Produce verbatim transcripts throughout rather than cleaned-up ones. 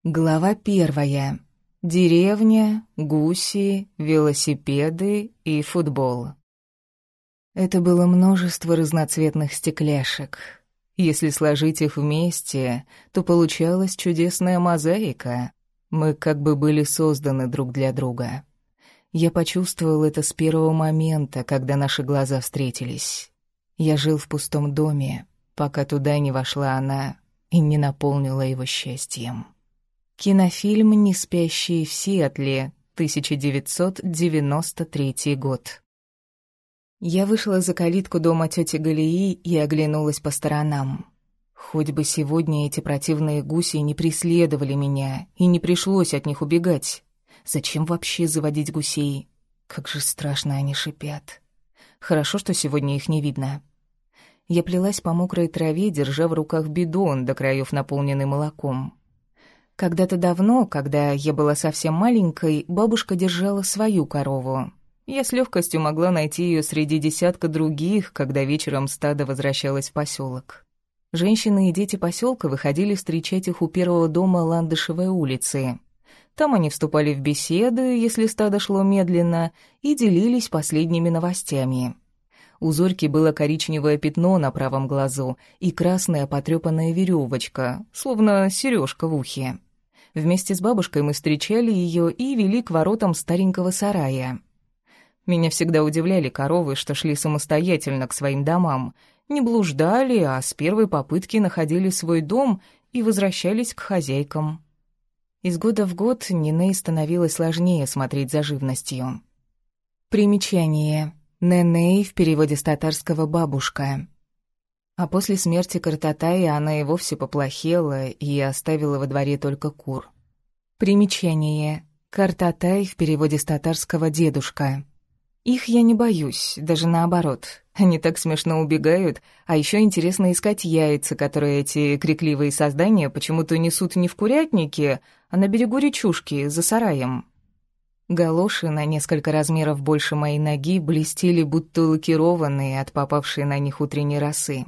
Глава первая. Деревня, гуси, велосипеды и футбол. Это было множество разноцветных стекляшек. Если сложить их вместе, то получалась чудесная мозаика. Мы как бы были созданы друг для друга. Я почувствовал это с первого момента, когда наши глаза встретились. Я жил в пустом доме, пока туда не вошла она и не наполнила его счастьем. Кинофильм «Неспящие в Сиэтле», тысяча девятьсот девяносто третий год. Я вышла за калитку дома тети Галии и оглянулась по сторонам. Хоть бы сегодня эти противные гуси не преследовали меня, и не пришлось от них убегать. Зачем вообще заводить гусей? Как же страшно они шипят. Хорошо, что сегодня их не видно. Я плелась по мокрой траве, держа в руках бидон, до краев наполненный молоком. Когда-то давно, когда я была совсем маленькой, бабушка держала свою корову. Я с легкостью могла найти ее среди десятка других, когда вечером стадо возвращалось в поселок. Женщины и дети поселка выходили встречать их у первого дома Ландышевой улицы. Там они вступали в беседы, если стадо шло медленно, и делились последними новостями. У Зорьки было коричневое пятно на правом глазу и красная потрёпанная веревочка, словно сережка в ухе. Вместе с бабушкой мы встречали ее и вели к воротам старенького сарая. Меня всегда удивляли коровы, что шли самостоятельно к своим домам, не блуждали, а с первой попытки находили свой дом и возвращались к хозяйкам. Из года в год Ниней становилось сложнее смотреть за живностью. Примечание. Неней в переводе с татарского «бабушка». А после смерти Картатая она и вовсе поплохела и оставила во дворе только кур. Примечание. Картатай в переводе с татарского «дедушка». Их я не боюсь, даже наоборот. Они так смешно убегают, а еще интересно искать яйца, которые эти крикливые создания почему-то несут не в курятнике, а на берегу речушки, за сараем. Галоши на несколько размеров больше моей ноги блестели, будто лакированные от попавшей на них утренней росы.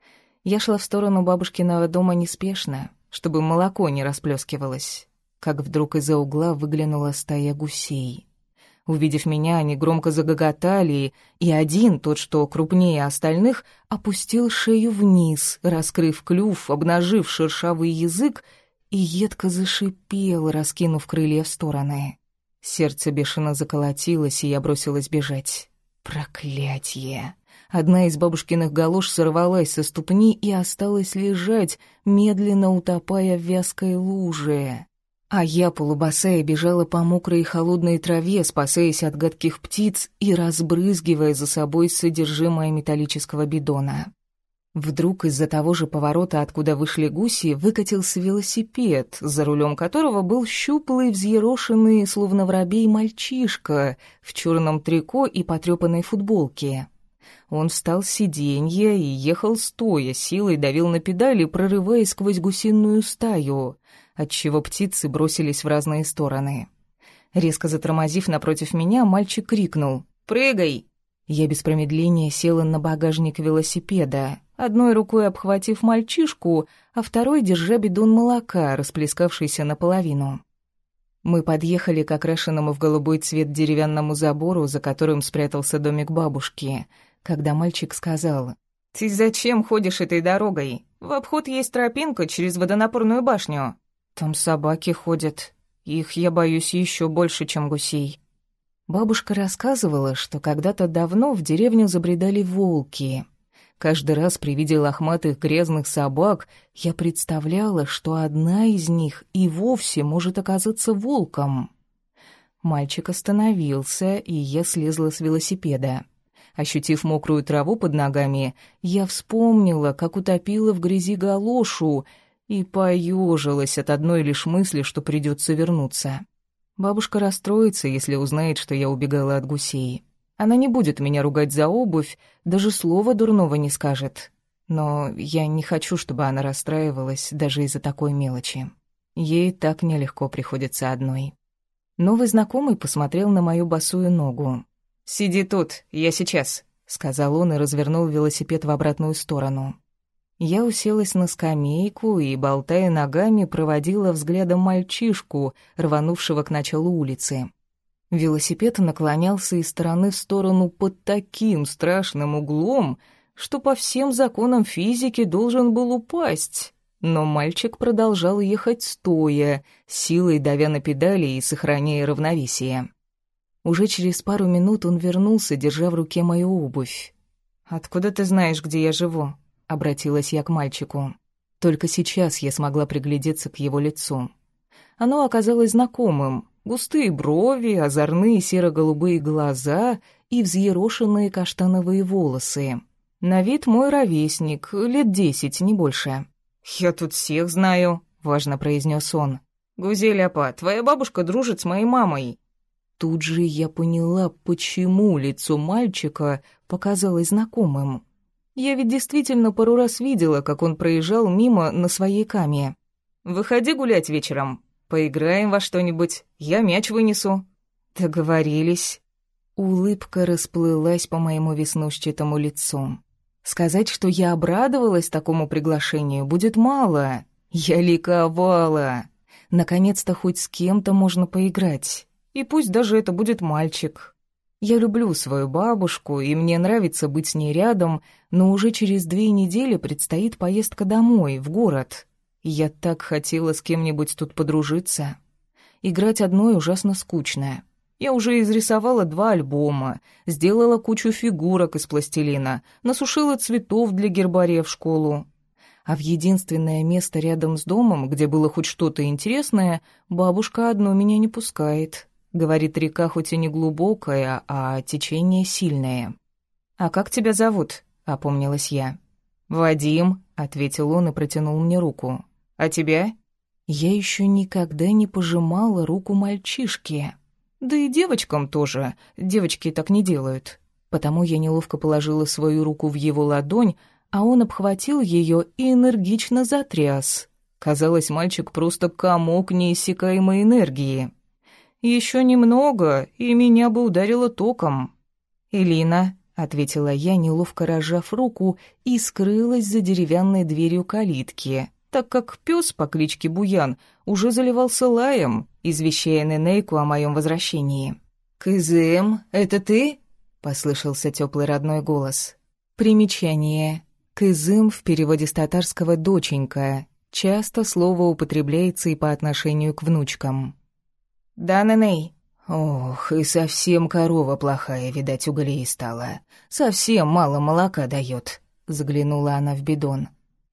Я шла в сторону бабушкиного дома неспешно, чтобы молоко не расплескивалось, как вдруг из-за угла выглянула стая гусей. Увидев меня, они громко загоготали, и один, тот, что крупнее остальных, опустил шею вниз, раскрыв клюв, обнажив шершавый язык, и едко зашипел, раскинув крылья в стороны. Сердце бешено заколотилось, и я бросилась бежать. Проклятье! Одна из бабушкиных галош сорвалась со ступни и осталась лежать, медленно утопая в вязкой луже. А я, полубосая, бежала по мокрой и холодной траве, спасаясь от гадких птиц и разбрызгивая за собой содержимое металлического бидона. Вдруг из-за того же поворота, откуда вышли гуси, выкатился велосипед, за рулем которого был щуплый, взъерошенный, словно воробей, мальчишка в черном трико и потрепанной футболке. Он встал с сиденья и ехал стоя, силой давил на педали, прорываясь сквозь гусиную стаю, отчего птицы бросились в разные стороны. Резко затормозив напротив меня, мальчик крикнул «Прыгай!». Я без промедления села на багажник велосипеда, одной рукой обхватив мальчишку, а второй держа бидон молока, расплескавшийся наполовину. Мы подъехали к окрашенному в голубой цвет деревянному забору, за которым спрятался домик бабушки, когда мальчик сказал: «Ты зачем ходишь этой дорогой? В обход есть тропинка через водонапорную башню. Там собаки ходят. Их я боюсь еще больше, чем гусей». Бабушка рассказывала, что когда-то давно в деревню забредали волки. Каждый раз при виде лохматых грязных собак я представляла, что одна из них и вовсе может оказаться волком. Мальчик остановился, и я слезла с велосипеда. Ощутив мокрую траву под ногами, я вспомнила, как утопила в грязи галошу, и поёжилась от одной лишь мысли, что придётся вернуться. Бабушка расстроится, если узнает, что я убегала от гусей. Она не будет меня ругать за обувь, даже слова дурного не скажет. Но я не хочу, чтобы она расстраивалась даже из-за такой мелочи. Ей так нелегко приходится одной. Новый знакомый посмотрел на мою босую ногу. «Сиди тут, я сейчас», — сказал он и развернул велосипед в обратную сторону. Я уселась на скамейку и, болтая ногами, проводила взглядом мальчишку, рванувшего к началу улицы. Велосипед наклонялся из стороны в сторону под таким страшным углом, что по всем законам физики должен был упасть. Но мальчик продолжал ехать стоя, силой давя на педали и сохраняя равновесие. Уже через пару минут он вернулся, держа в руке мою обувь. «Откуда ты знаешь, где я живу?» — обратилась я к мальчику. Только сейчас я смогла приглядеться к его лицу. Оно оказалось знакомым. Густые брови, озорные серо-голубые глаза и взъерошенные каштановые волосы. На вид мой ровесник, лет десять, не больше. «Я тут всех знаю», — важно произнес он. «Гузель апа, твоя бабушка дружит с моей мамой». Тут же я поняла, почему лицо мальчика показалось знакомым. Я ведь действительно пару раз видела, как он проезжал мимо на своей каме. «Выходи гулять вечером. Поиграем во что-нибудь. Я мяч вынесу». Договорились. Улыбка расплылась по моему веснушчатому лицу. Сказать, что я обрадовалась такому приглашению, будет мало. Я ликовала. Наконец-то хоть с кем-то можно поиграть. И пусть даже это будет мальчик. Я люблю свою бабушку, и мне нравится быть с ней рядом, но уже через две недели предстоит поездка домой, в город. Я так хотела с кем-нибудь тут подружиться. Играть одной ужасно скучно. Я уже изрисовала два альбома, сделала кучу фигурок из пластилина, насушила цветов для гербария в школу. А в единственное место рядом с домом, где было хоть что-то интересное, бабушка одну меня не пускает. Говорит, река хоть и не глубокая, а течение сильное. «А как тебя зовут?» — опомнилась я. «Вадим», — ответил он и протянул мне руку. «А тебя?» Я еще никогда не пожимала руку мальчишке. Да и девочкам тоже. Девочки так не делают. Потому я неловко положила свою руку в его ладонь, а он обхватил ее и энергично затряс. Казалось, мальчик просто комок неиссякаемой энергии. Еще немного, и меня бы ударило током. «Элина», — ответила я, неловко разжав руку, и скрылась за деревянной дверью калитки, так как пес по кличке Буян уже заливался лаем, извещая Ненейку о моем возвращении. «Кызым, это ты?» — послышался теплый родной голос. Примечание. «Кызым» в переводе с татарского «доченька». Часто слово употребляется и по отношению к внучкам. «Да, Неней». «Ох, и совсем корова плохая, видать, у Галии стала. Совсем мало молока дает», — заглянула она в бидон.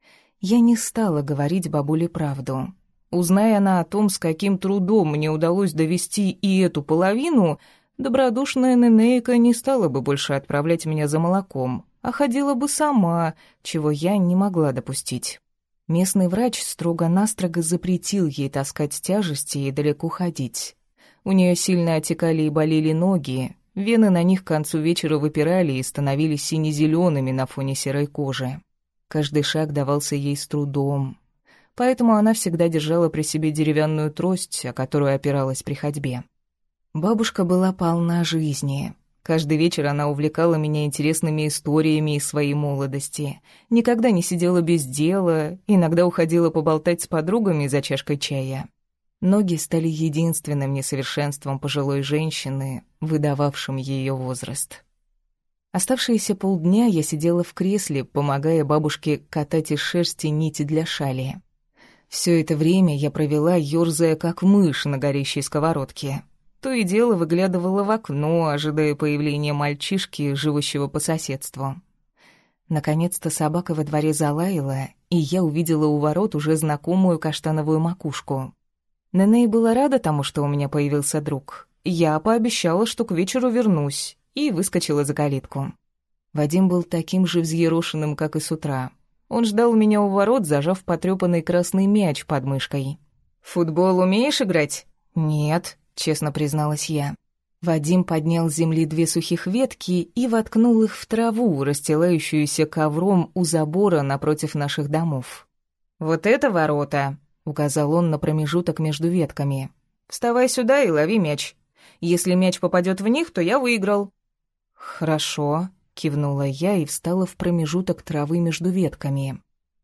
Я не стала говорить бабуле правду. Узная она о том, с каким трудом мне удалось довести и эту половину, добродушная Ненейка не стала бы больше отправлять меня за молоком, а ходила бы сама, чего я не могла допустить. Местный врач строго-настрого запретил ей таскать тяжести и далеко ходить. У нее сильно отекали и болели ноги, вены на них к концу вечера выпирали и становились сине-зелеными на фоне серой кожи. Каждый шаг давался ей с трудом, поэтому она всегда держала при себе деревянную трость, о которую опиралась при ходьбе. Бабушка была полна жизни. Каждый вечер она увлекала меня интересными историями из своей молодости. Никогда не сидела без дела, иногда уходила поболтать с подругами за чашкой чая. Ноги стали единственным несовершенством пожилой женщины, выдававшим ее возраст. Оставшиеся полдня я сидела в кресле, помогая бабушке катать из шерсти нити для шали. Все это время я провела, ёрзая как мышь на горящей сковородке. То и дело выглядывала в окно, ожидая появления мальчишки, живущего по соседству. Наконец-то собака во дворе залаяла, и я увидела у ворот уже знакомую каштановую макушку. Неней была рада тому, что у меня появился друг. Я пообещала, что к вечеру вернусь, и выскочила за калитку. Вадим был таким же взъерошенным, как и с утра. Он ждал меня у ворот, зажав потрёпанный красный мяч под мышкой. «В футбол умеешь играть?» «Нет», — честно призналась я. Вадим поднял с земли две сухих ветки и воткнул их в траву, расстилающуюся ковром у забора напротив наших домов. «Вот это ворота!» — указал он на промежуток между ветками. «Вставай сюда и лови мяч. Если мяч попадет в них, то я выиграл». «Хорошо», — кивнула я и встала в промежуток травы между ветками.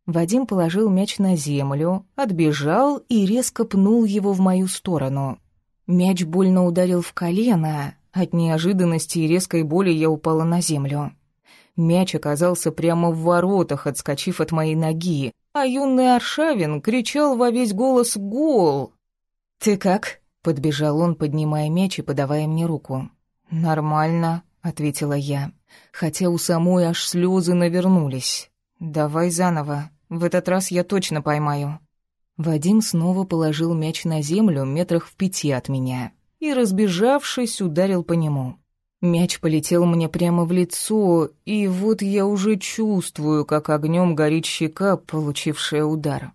Вадим положил мяч на землю, отбежал и резко пнул его в мою сторону. Мяч больно ударил в колено. От неожиданности и резкой боли я упала на землю. Мяч оказался прямо в воротах, отскочив от моей ноги, а юный Аршавин кричал во весь голос «Гол!». «Ты как?» — подбежал он, поднимая мяч и подавая мне руку. «Нормально», — ответила я, хотя у самой аж слезы навернулись. «Давай заново, в этот раз я точно поймаю». Вадим снова положил мяч на землю метрах в пяти от меня и, разбежавшись, ударил по нему. Мяч полетел мне прямо в лицо, и вот я уже чувствую, как огнем горит щека, получившая удар.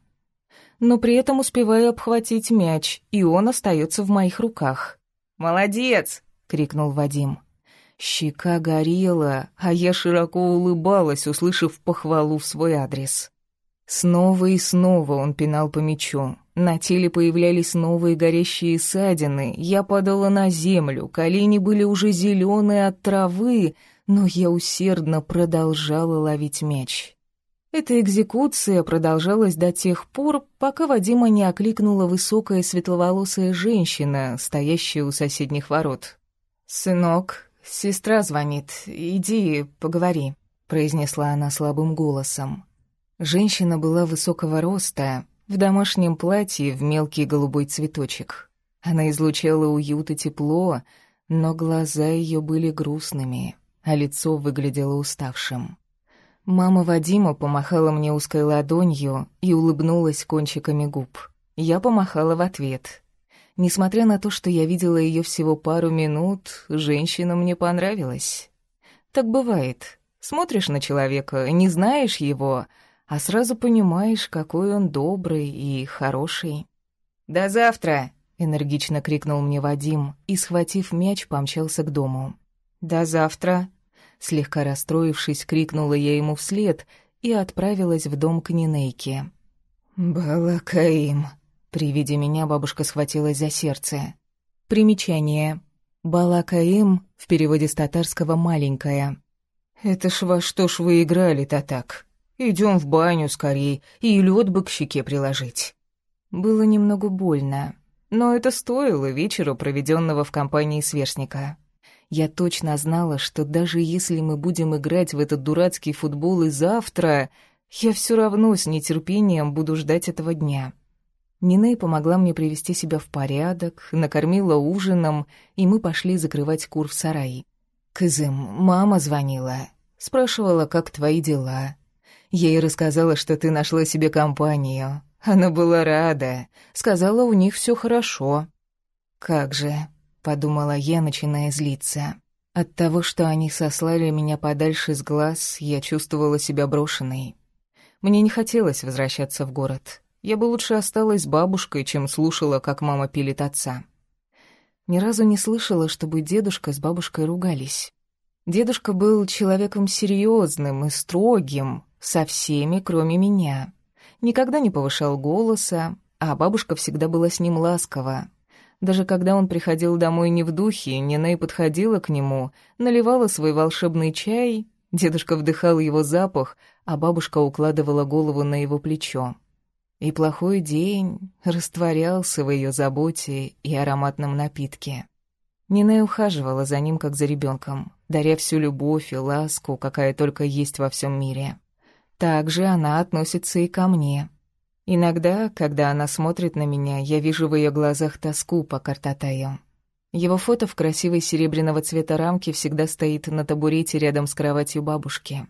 Но при этом успеваю обхватить мяч, и он остается в моих руках. «Молодец!» — крикнул Вадим. Щека горела, а я широко улыбалась, услышав похвалу в свой адрес. Снова и снова он пинал по мячу. На теле появлялись новые горящие ссадины, я падала на землю, колени были уже зеленые от травы, но я усердно продолжала ловить мяч. Эта экзекуция продолжалась до тех пор, пока Вадима не окликнула высокая светловолосая женщина, стоящая у соседних ворот. «Сынок, сестра звонит, иди, поговори», — произнесла она слабым голосом. Женщина была высокого роста, в домашнем платье в мелкий голубой цветочек. Она излучала уют и тепло, но глаза ее были грустными, а лицо выглядело уставшим. Мама Вадима помахала мне узкой ладонью и улыбнулась кончиками губ. Я помахала в ответ. Несмотря на то, что я видела ее всего пару минут, женщина мне понравилась. Так бывает. Смотришь на человека, не знаешь его, а сразу понимаешь, какой он добрый и хороший. «До завтра!» — энергично крикнул мне Вадим и, схватив мяч, помчался к дому. «До завтра!» — слегка расстроившись, крикнула я ему вслед и отправилась в дом к Нинейке. «Балакаим!» — при виде меня бабушка схватилась за сердце. Примечание. «Балакаим» в переводе с татарского «маленькая». «Это ж во что ж вы играли-то так? Идем в баню скорей, и лед бы к щеке приложить». Было немного больно, но это стоило вечера, проведенного в компании сверстника. Я точно знала, что даже если мы будем играть в этот дурацкий футбол и завтра, я все равно с нетерпением буду ждать этого дня. Ниней помогла мне привести себя в порядок, накормила ужином, и мы пошли закрывать кур в сарае. «Кызым, мама звонила, спрашивала, как твои дела». Я ей рассказала, что ты нашла себе компанию. Она была рада. Сказала, у них все хорошо. «Как же», — подумала я, начиная злиться. От того, что они сослали меня подальше с глаз, я чувствовала себя брошенной. Мне не хотелось возвращаться в город. Я бы лучше осталась с бабушкой, чем слушала, как мама пилит отца. Ни разу не слышала, чтобы дедушка с бабушкой ругались. Дедушка был человеком серьезным и строгим, со всеми, кроме меня. Никогда не повышал голоса, а бабушка всегда была с ним ласкова. Даже когда он приходил домой не в духе, Ниней подходила к нему, наливала свой волшебный чай, дедушка вдыхал его запах, а бабушка укладывала голову на его плечо. И плохой день растворялся в ее заботе и ароматном напитке. Ниней ухаживала за ним, как за ребенком, даря всю любовь и ласку, какая только есть во всем мире. Так же она относится и ко мне. Иногда, когда она смотрит на меня, я вижу в ее глазах тоску по Картатаю. Его фото в красивой серебряного цвета рамке всегда стоит на табурете рядом с кроватью бабушки.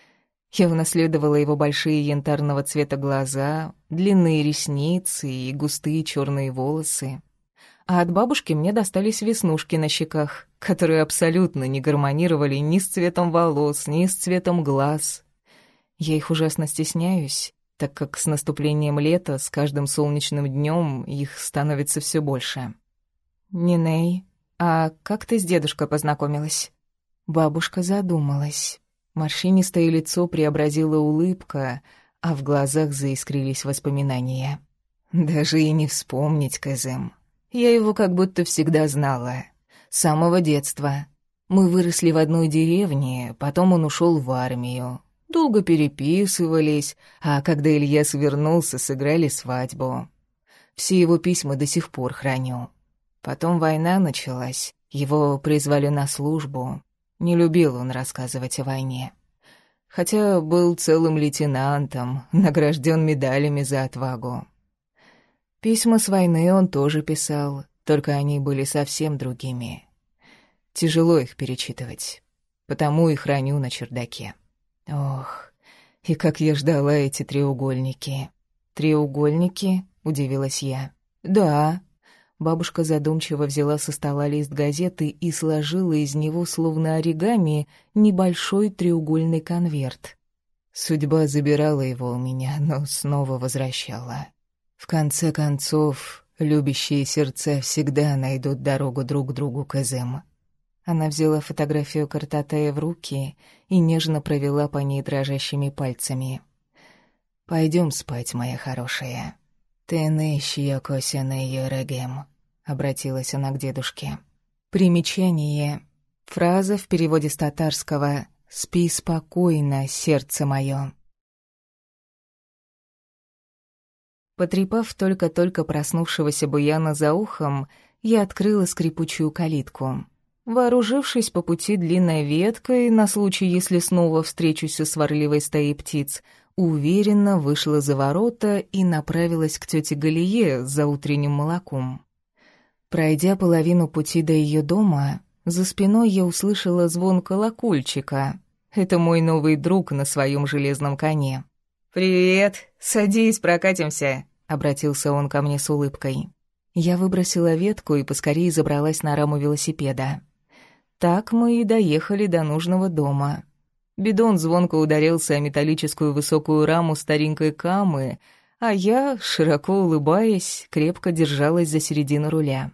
Я унаследовала его большие янтарного цвета глаза, длинные ресницы и густые черные волосы. А от бабушки мне достались веснушки на щеках, которые абсолютно не гармонировали ни с цветом волос, ни с цветом глаз. Я их ужасно стесняюсь, так как с наступлением лета, с каждым солнечным днем их становится все больше. «Ниней, а как ты с дедушкой познакомилась?» Бабушка задумалась. Морщинистое лицо преобразила улыбка, а в глазах заискрились воспоминания. «Даже и не вспомнить, Кызым. Я его как будто всегда знала. С самого детства. Мы выросли в одной деревне, потом он ушел в армию. Долго переписывались, а когда Ильяс вернулся, сыграли свадьбу. Все его письма до сих пор храню. Потом война началась, его призвали на службу. Не любил он рассказывать о войне. Хотя был целым лейтенантом, награжден медалями за отвагу. Письма с войны он тоже писал, только они были совсем другими. Тяжело их перечитывать, потому и храню на чердаке. Ох, и как я ждала эти треугольники. «Треугольники?» — удивилась я. «Да». Бабушка задумчиво взяла со стола лист газеты и сложила из него, словно оригами, небольшой треугольный конверт. Судьба забирала его у меня, но снова возвращала. В конце концов, любящие сердца всегда найдут дорогу друг к другу, Кызым. Она взяла фотографию Картатая в руки и нежно провела по ней дрожащими пальцами. «Пойдем спать, моя хорошая. Ты нищая косяная ерегем», — обратилась она к дедушке. Примечание. Фраза в переводе с татарского «Спи спокойно, сердце мое». Потрепав только-только проснувшегося Буяна за ухом, я открыла скрипучую калитку. Вооружившись по пути длинной веткой, на случай, если снова встречусь со сварливой стаей птиц, уверенно вышла за ворота и направилась к тете Галие за утренним молоком. Пройдя половину пути до ее дома, за спиной я услышала звон колокольчика. Это мой новый друг на своем железном коне. «Привет! Садись, прокатимся!» — обратился он ко мне с улыбкой. Я выбросила ветку и поскорее забралась на раму велосипеда. Так мы и доехали до нужного дома. Бидон звонко ударился о металлическую высокую раму старенькой камы, а я, широко улыбаясь, крепко держалась за середину руля.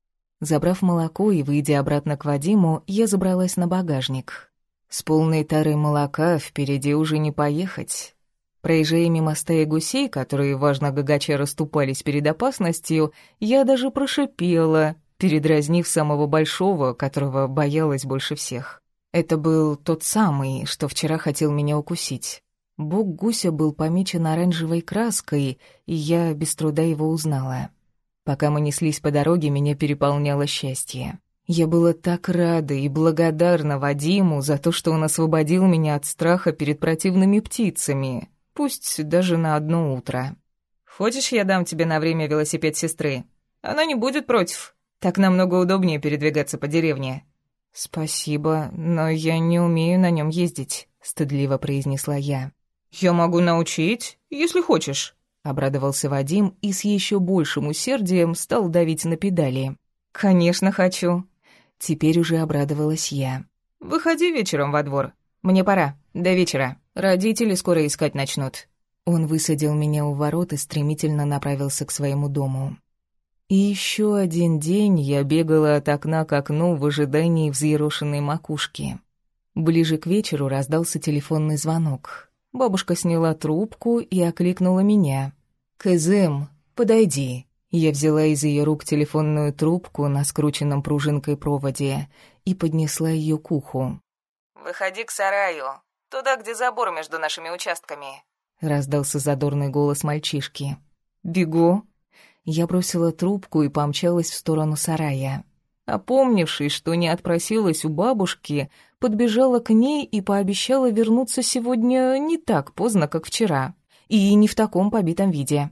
Забрав молоко и выйдя обратно к Вадиму, я забралась на багажник. С полной тарой молока впереди уже не поехать. Проезжая мимо стаи гусей, которые, важно гагача, расступались перед опасностью, я даже прошипела, передразнив самого большого, которого боялась больше всех. Это был тот самый, что вчера хотел меня укусить. Бок гуся был помечен оранжевой краской, и я без труда его узнала. Пока мы неслись по дороге, меня переполняло счастье. Я была так рада и благодарна Вадиму за то, что он освободил меня от страха перед противными птицами, пусть даже на одно утро. «Хочешь, я дам тебе на время велосипед сестры? Она не будет против. Так намного удобнее передвигаться по деревне». «Спасибо, но я не умею на нем ездить», — стыдливо произнесла я. «Я могу научить, если хочешь», — обрадовался Вадим и с еще большим усердием стал давить на педали. «Конечно хочу». Теперь уже обрадовалась я. «Выходи вечером во двор. Мне пора. До вечера. Родители скоро искать начнут». Он высадил меня у ворот и стремительно направился к своему дому. И еще один день я бегала от окна к окну в ожидании взъерошенной макушки. Ближе к вечеру раздался телефонный звонок. Бабушка сняла трубку и окликнула меня. «Кызым, подойди». Я взяла из ее рук телефонную трубку на скрученном пружинкой проводе и поднесла ее к уху. «Выходи к сараю, туда, где забор между нашими участками», — раздался задорный голос мальчишки. «Бегу». Я бросила трубку и помчалась в сторону сарая. Опомнившись, что не отпросилась у бабушки, подбежала к ней и пообещала вернуться сегодня не так поздно, как вчера, и не в таком побитом виде.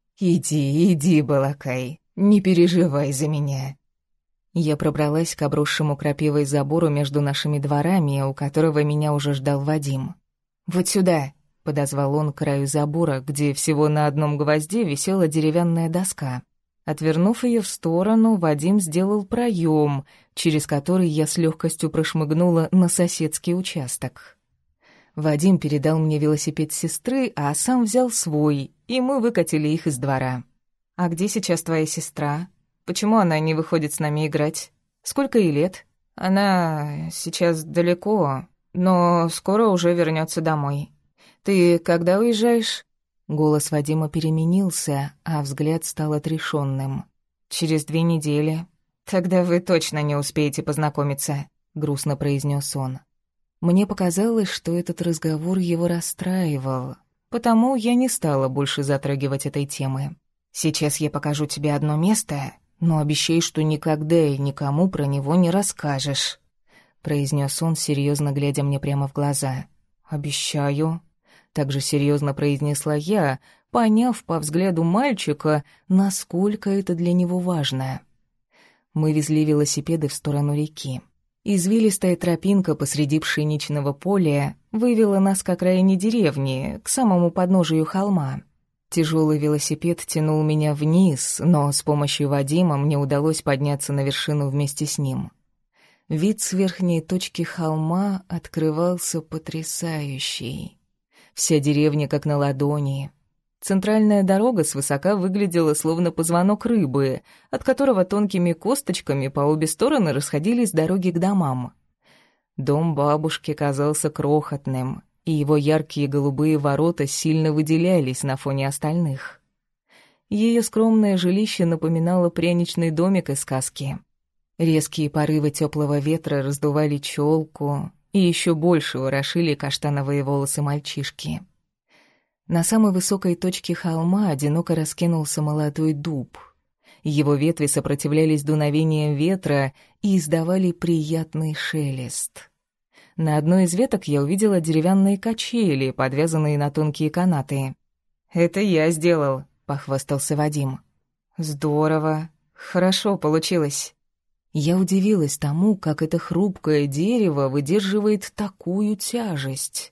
«Иди, иди, Балакай, не переживай за меня». Я пробралась к обросшему крапивой забору между нашими дворами, у которого меня уже ждал Вадим. «Вот сюда», — подозвал он к краю забора, где всего на одном гвозде висела деревянная доска. Отвернув ее в сторону, Вадим сделал проем, через который я с легкостью прошмыгнула на соседский участок. Вадим передал мне велосипед сестры, а сам взял свой, и мы выкатили их из двора. «А где сейчас твоя сестра? Почему она не выходит с нами играть? Сколько ей лет?» «Она сейчас далеко, но скоро уже вернется домой. Ты когда уезжаешь?» Голос Вадима переменился, а взгляд стал отрешенным. «Через две недели. Тогда вы точно не успеете познакомиться», — грустно произнес он. Мне показалось, что этот разговор его расстраивал, потому я не стала больше затрагивать этой темы. «Сейчас я покажу тебе одно место, но обещай, что никогда и никому про него не расскажешь», — произнес он, серьезно глядя мне прямо в глаза. «Обещаю», — также серьезно произнесла я, поняв по взгляду мальчика, насколько это для него важно. Мы везли велосипеды в сторону реки. Извилистая тропинка посреди пшеничного поля вывела нас к окраине деревни, к самому подножию холма. Тяжелый велосипед тянул меня вниз, но с помощью Вадима мне удалось подняться на вершину вместе с ним. Вид с верхней точки холма открывался потрясающий. Вся деревня как на ладони. Центральная дорога свысока выглядела словно позвонок рыбы, от которого тонкими косточками по обе стороны расходились дороги к домам. Дом бабушки казался крохотным, и его яркие голубые ворота сильно выделялись на фоне остальных. Ее скромное жилище напоминало пряничный домик из сказки. Резкие порывы теплого ветра раздували челку и еще больше ворошили каштановые волосы мальчишки. На самой высокой точке холма одиноко раскинулся молодой дуб. Его ветви сопротивлялись дуновениям ветра и издавали приятный шелест. На одной из веток я увидела деревянные качели, подвязанные на тонкие канаты. «Это я сделал», — похвастался Вадим. «Здорово. Хорошо получилось». Я удивилась тому, как это хрупкое дерево выдерживает такую тяжесть.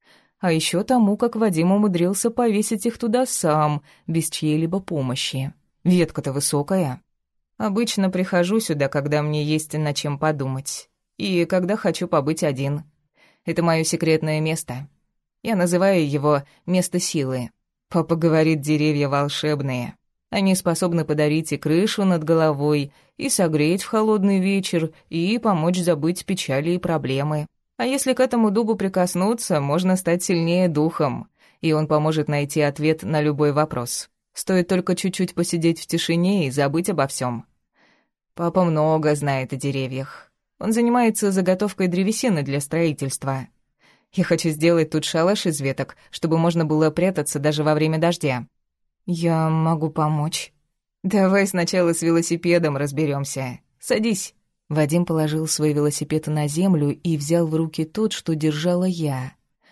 А еще тому, как Вадим умудрился повесить их туда сам, без чьей-либо помощи. Ветка-то высокая. Обычно прихожу сюда, когда мне есть над чем подумать. И когда хочу побыть один. Это мое секретное место. Я называю его «место силы». Папа говорит, деревья волшебные. Они способны подарить и крышу над головой, и согреть в холодный вечер, и помочь забыть печали и проблемы. А если к этому дубу прикоснуться, можно стать сильнее духом, и он поможет найти ответ на любой вопрос. Стоит только чуть-чуть посидеть в тишине и забыть обо всем. Папа много знает о деревьях. Он занимается заготовкой древесины для строительства. Я хочу сделать тут шалаш из веток, чтобы можно было прятаться даже во время дождя. Я могу помочь. Давай сначала с велосипедом разберемся. Садись. Вадим положил свой велосипед на землю и взял в руки тот, что держала я.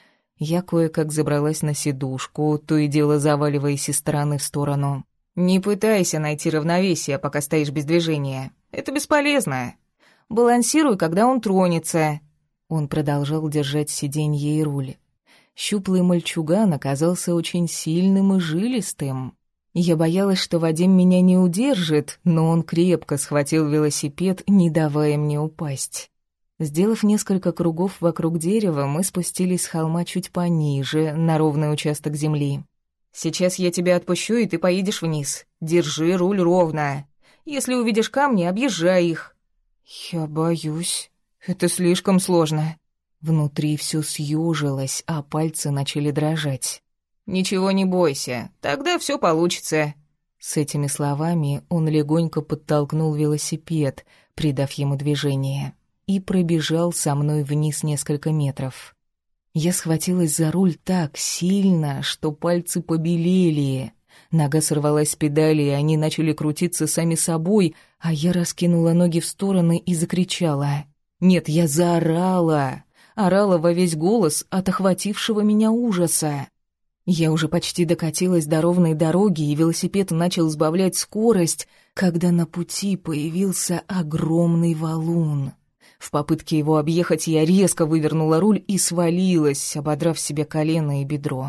Я кое-как забралась на сидушку, то и дело заваливаясь из стороны в сторону. «Не пытайся найти равновесие, пока стоишь без движения. Это бесполезно. Балансируй, когда он тронется». Он продолжал держать сиденье и руль. Щуплый мальчуган оказался очень сильным и жилистым. Я боялась, что Вадим меня не удержит, но он крепко схватил велосипед, не давая мне упасть. Сделав несколько кругов вокруг дерева, мы спустились с холма чуть пониже, на ровный участок земли. «Сейчас я тебя отпущу, и ты поедешь вниз. Держи руль ровно. Если увидишь камни, объезжай их». «Я боюсь. Это слишком сложно». Внутри все съежилось, а пальцы начали дрожать. «Ничего не бойся, тогда все получится». С этими словами он легонько подтолкнул велосипед, придав ему движение, и пробежал со мной вниз несколько метров. Я схватилась за руль так сильно, что пальцы побелели. Нога сорвалась с педали, и они начали крутиться сами собой, а я раскинула ноги в стороны и закричала. Нет, я заорала. Орала во весь голос от охватившего меня ужаса. Я уже почти докатилась до ровной дороги, и велосипед начал сбавлять скорость, когда на пути появился огромный валун. В попытке его объехать я резко вывернула руль и свалилась, ободрав себе колено и бедро.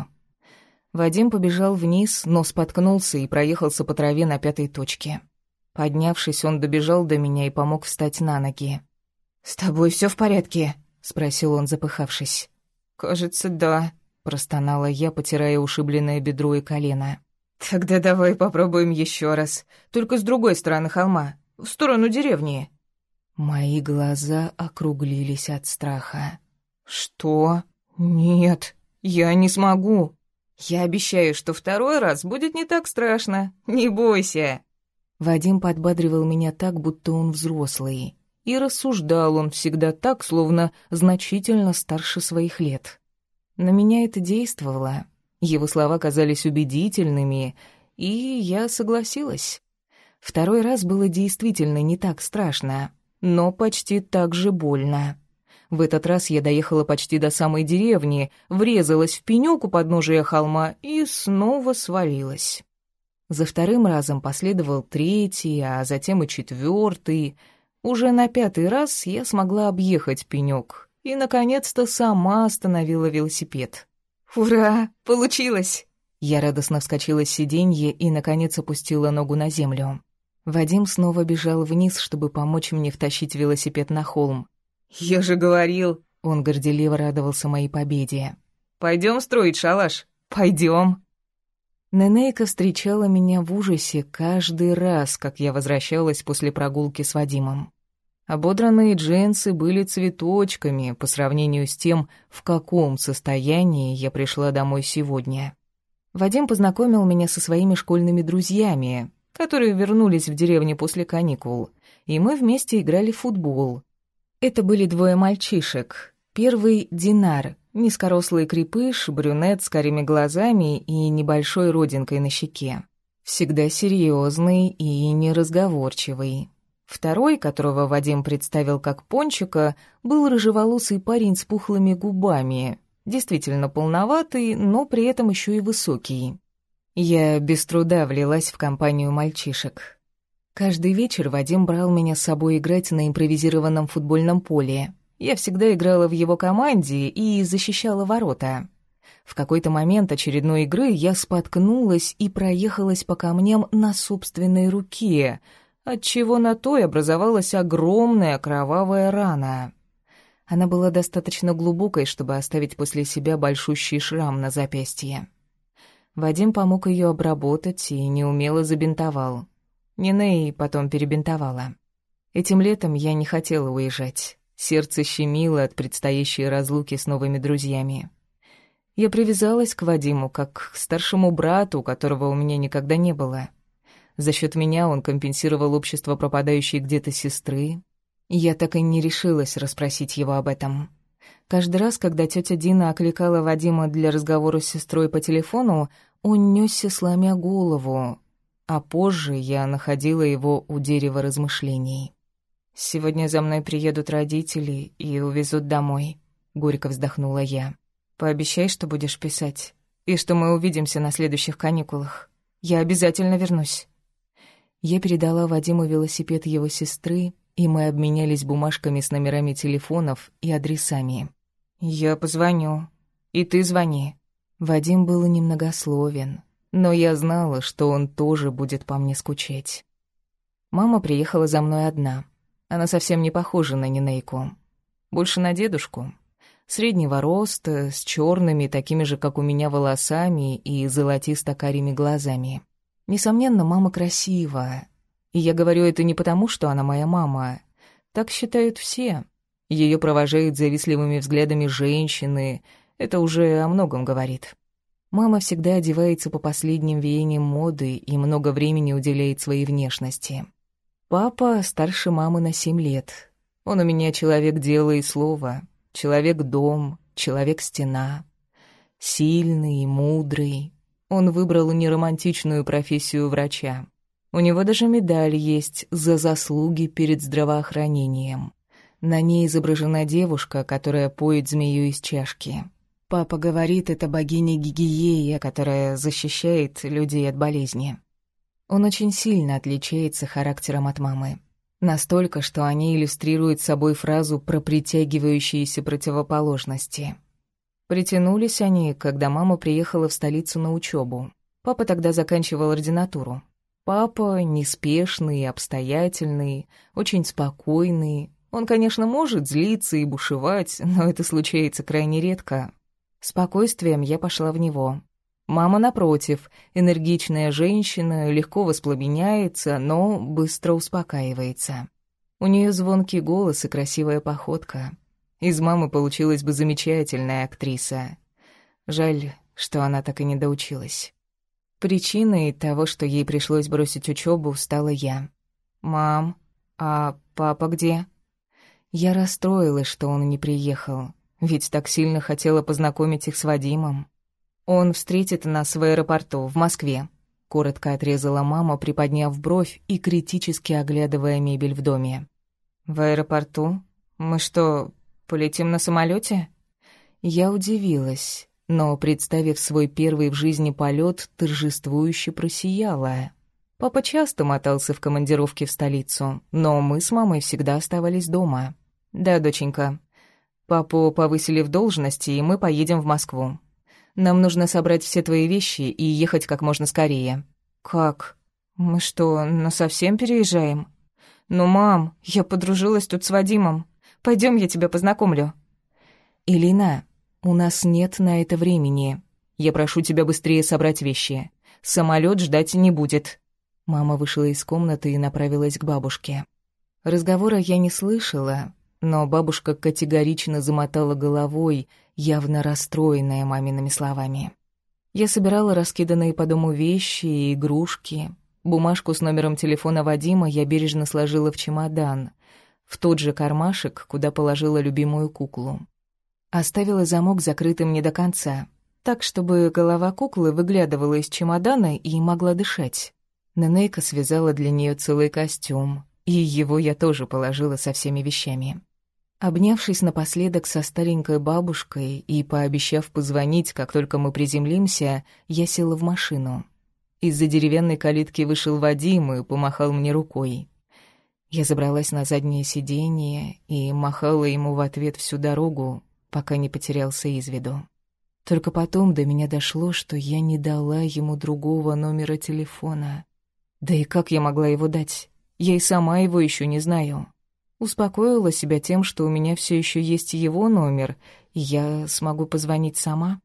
Вадим побежал вниз, но споткнулся и проехался по траве на пятой точке. Поднявшись, он добежал до меня и помог встать на ноги. «С тобой все в порядке?» — спросил он, запыхавшись. «Кажется, да», — простонала я, потирая ушибленное бедро и колено. «Тогда давай попробуем еще раз, только с другой стороны холма, в сторону деревни». Мои глаза округлились от страха. «Что? Нет, я не смогу. Я обещаю, что второй раз будет не так страшно, не бойся». Вадим подбадривал меня так, будто он взрослый. И рассуждал он всегда так, словно значительно старше своих лет. На меня это действовало. Его слова казались убедительными, и я согласилась. Второй раз было действительно не так страшно, но почти так же больно. В этот раз я доехала почти до самой деревни, врезалась в пенёк у подножия холма и снова свалилась. За вторым разом последовал третий, а затем и четвертый. Уже на пятый раз я смогла объехать пенёк и, наконец-то, сама остановила велосипед. «Ура! Получилось!» Я радостно вскочила с сиденья и, наконец, опустила ногу на землю. Вадим снова бежал вниз, чтобы помочь мне втащить велосипед на холм. «Я же говорил!» Он горделиво радовался моей победе. «Пойдем строить шалаш?» «Пойдем!» Ненейка встречала меня в ужасе каждый раз, как я возвращалась после прогулки с Вадимом. Ободранные джинсы были цветочками по сравнению с тем, в каком состоянии я пришла домой сегодня. Вадим познакомил меня со своими школьными друзьями, которые вернулись в деревню после каникул, и мы вместе играли в футбол. Это были двое мальчишек. Первый — Динар, низкорослый крепыш, брюнет с карими глазами и небольшой родинкой на щеке. Всегда серьезный и неразговорчивый. Второй, которого Вадим представил как Пончика, был рыжеволосый парень с пухлыми губами, действительно полноватый, но при этом еще и высокий. Я без труда влилась в компанию мальчишек. Каждый вечер Вадим брал меня с собой играть на импровизированном футбольном поле. Я всегда играла в его команде и защищала ворота. В какой-то момент очередной игры я споткнулась и проехалась по камням на собственной руке, отчего на той образовалась огромная кровавая рана. Она была достаточно глубокой, чтобы оставить после себя большущий шрам на запястье. Вадим помог ее обработать и неумело забинтовал. Ниней потом перебинтовала. Этим летом я не хотела уезжать. Сердце щемило от предстоящей разлуки с новыми друзьями. Я привязалась к Вадиму, как к старшему брату, которого у меня никогда не было. За счет меня он компенсировал общество пропадающей где-то сестры. Я так и не решилась расспросить его об этом. Каждый раз, когда тетя Дина окликала Вадима для разговора с сестрой по телефону, он нёсся, сломя голову, а позже я находила его у дерева размышлений. «Сегодня за мной приедут родители и увезут домой», — горько вздохнула я. «Пообещай, что будешь писать, и что мы увидимся на следующих каникулах. Я обязательно вернусь». Я передала Вадиму велосипед его сестры, и мы обменялись бумажками с номерами телефонов и адресами. «Я позвоню, и ты звони». Вадим был немногословен, но я знала, что он тоже будет по мне скучать. Мама приехала за мной одна. Она совсем не похожа на Нинейку. Больше на дедушку. Среднего роста, с черными, такими же, как у меня, волосами и золотисто-карими глазами. Несомненно, мама красивая. И я говорю это не потому, что она моя мама. Так считают все. Ее провожают завистливыми взглядами женщины. Это уже о многом говорит. Мама всегда одевается по последним веяниям моды и много времени уделяет своей внешности. Папа старше мамы на семь лет. Он у меня человек дела и слова, человек-дом, человек-стена. Сильный и мудрый. Он выбрал неромантичную профессию врача. У него даже медаль есть за заслуги перед здравоохранением. На ней изображена девушка, которая поет змею из чашки. Папа говорит, это богиня Гигиея, которая защищает людей от болезни. Он очень сильно отличается характером от мамы. Настолько, что они иллюстрируют собой фразу про притягивающиеся противоположности. Притянулись они, когда мама приехала в столицу на учебу. Папа тогда заканчивал ординатуру. Папа неспешный, обстоятельный, очень спокойный. Он, конечно, может злиться и бушевать, но это случается крайне редко. Спокойствием я пошла в него. Мама, напротив, энергичная женщина, легко воспламеняется, но быстро успокаивается. У нее звонкий голос и красивая походка. Из мамы получилась бы замечательная актриса. Жаль, что она так и не доучилась. Причиной того, что ей пришлось бросить учебу, стала я. «Мам, а папа где?» Я расстроилась, что он не приехал, ведь так сильно хотела познакомить их с Вадимом. «Он встретит нас в аэропорту, в Москве», — коротко отрезала мама, приподняв бровь и критически оглядывая мебель в доме. «В аэропорту? Мы что, полетим на самолете? Я удивилась, но, представив свой первый в жизни полет, торжествующе просияла. Папа часто мотался в командировке в столицу, но мы с мамой всегда оставались дома. «Да, доченька. Папу повысили в должности, и мы поедем в Москву. Нам нужно собрать все твои вещи и ехать как можно скорее». «Как? Мы что, насовсем переезжаем?» «Ну, мам, я подружилась тут с Вадимом. Пойдем, я тебя познакомлю». «Элина, у нас нет на это времени. Я прошу тебя быстрее собрать вещи. Самолет ждать не будет». Мама вышла из комнаты и направилась к бабушке. Разговора я не слышала, но бабушка категорично замотала головой, явно расстроенная мамиными словами. Я собирала раскиданные по дому вещи и игрушки. Бумажку с номером телефона Вадима я бережно сложила в чемодан, в тот же кармашек, куда положила любимую куклу. Оставила замок закрытым не до конца, так, чтобы голова куклы выглядывала из чемодана и могла дышать. Ненейка связала для нее целый костюм, и его я тоже положила со всеми вещами. Обнявшись напоследок со старенькой бабушкой и пообещав позвонить, как только мы приземлимся, я села в машину. Из-за деревянной калитки вышел Вадим и помахал мне рукой. Я забралась на заднее сиденье и махала ему в ответ всю дорогу, пока не потерялся из виду. Только потом до меня дошло, что я не дала ему другого номера телефона. Да и как я могла его дать? Я и сама его еще не знаю. Успокоила себя тем, что у меня все еще есть его номер, и я смогу позвонить сама.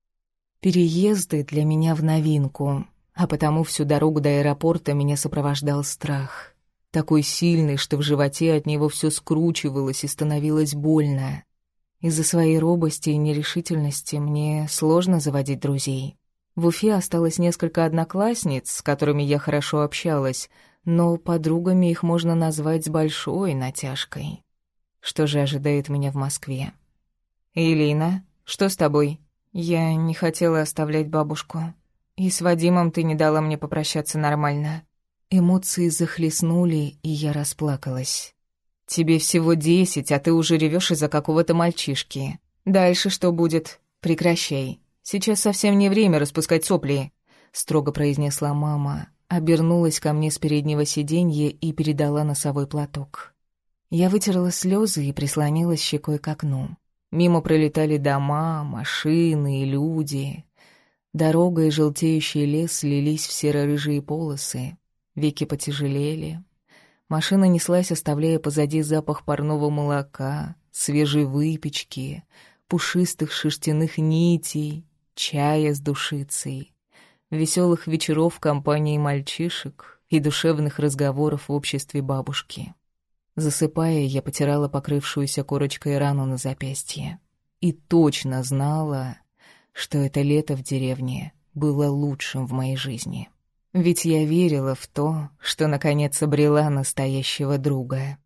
Переезды для меня в новинку, а потому всю дорогу до аэропорта меня сопровождал страх. Такой сильный, что в животе от него все скручивалось и становилось больно. Из-за своей робости и нерешительности мне сложно заводить друзей. В Уфе осталось несколько одноклассниц, с которыми я хорошо общалась, но подругами их можно назвать с большой натяжкой. Что же ожидает меня в Москве? «Элина, что с тобой?» «Я не хотела оставлять бабушку. И с Вадимом ты не дала мне попрощаться нормально». Эмоции захлестнули, и я расплакалась. «Тебе всего десять, а ты уже ревешь из-за какого-то мальчишки. Дальше что будет? Прекращай. Сейчас совсем не время распускать сопли», — строго произнесла мама, обернулась ко мне с переднего сиденья и передала носовой платок. Я вытерла слезы и прислонилась щекой к окну. Мимо пролетали дома, машины и люди. Дорога и желтеющий лес слились в серо-рыжие полосы. Веки потяжелели. Машина неслась, оставляя позади запах парного молока, свежей выпечки, пушистых шерстяных нитей, чая с душицей, веселых вечеров в компании мальчишек и душевных разговоров в обществе бабушки. Засыпая, я потирала покрывшуюся корочкой рану на запястье и точно знала, что это лето в деревне было лучшим в моей жизни. Ведь я верила в то, что наконец обрела настоящего друга.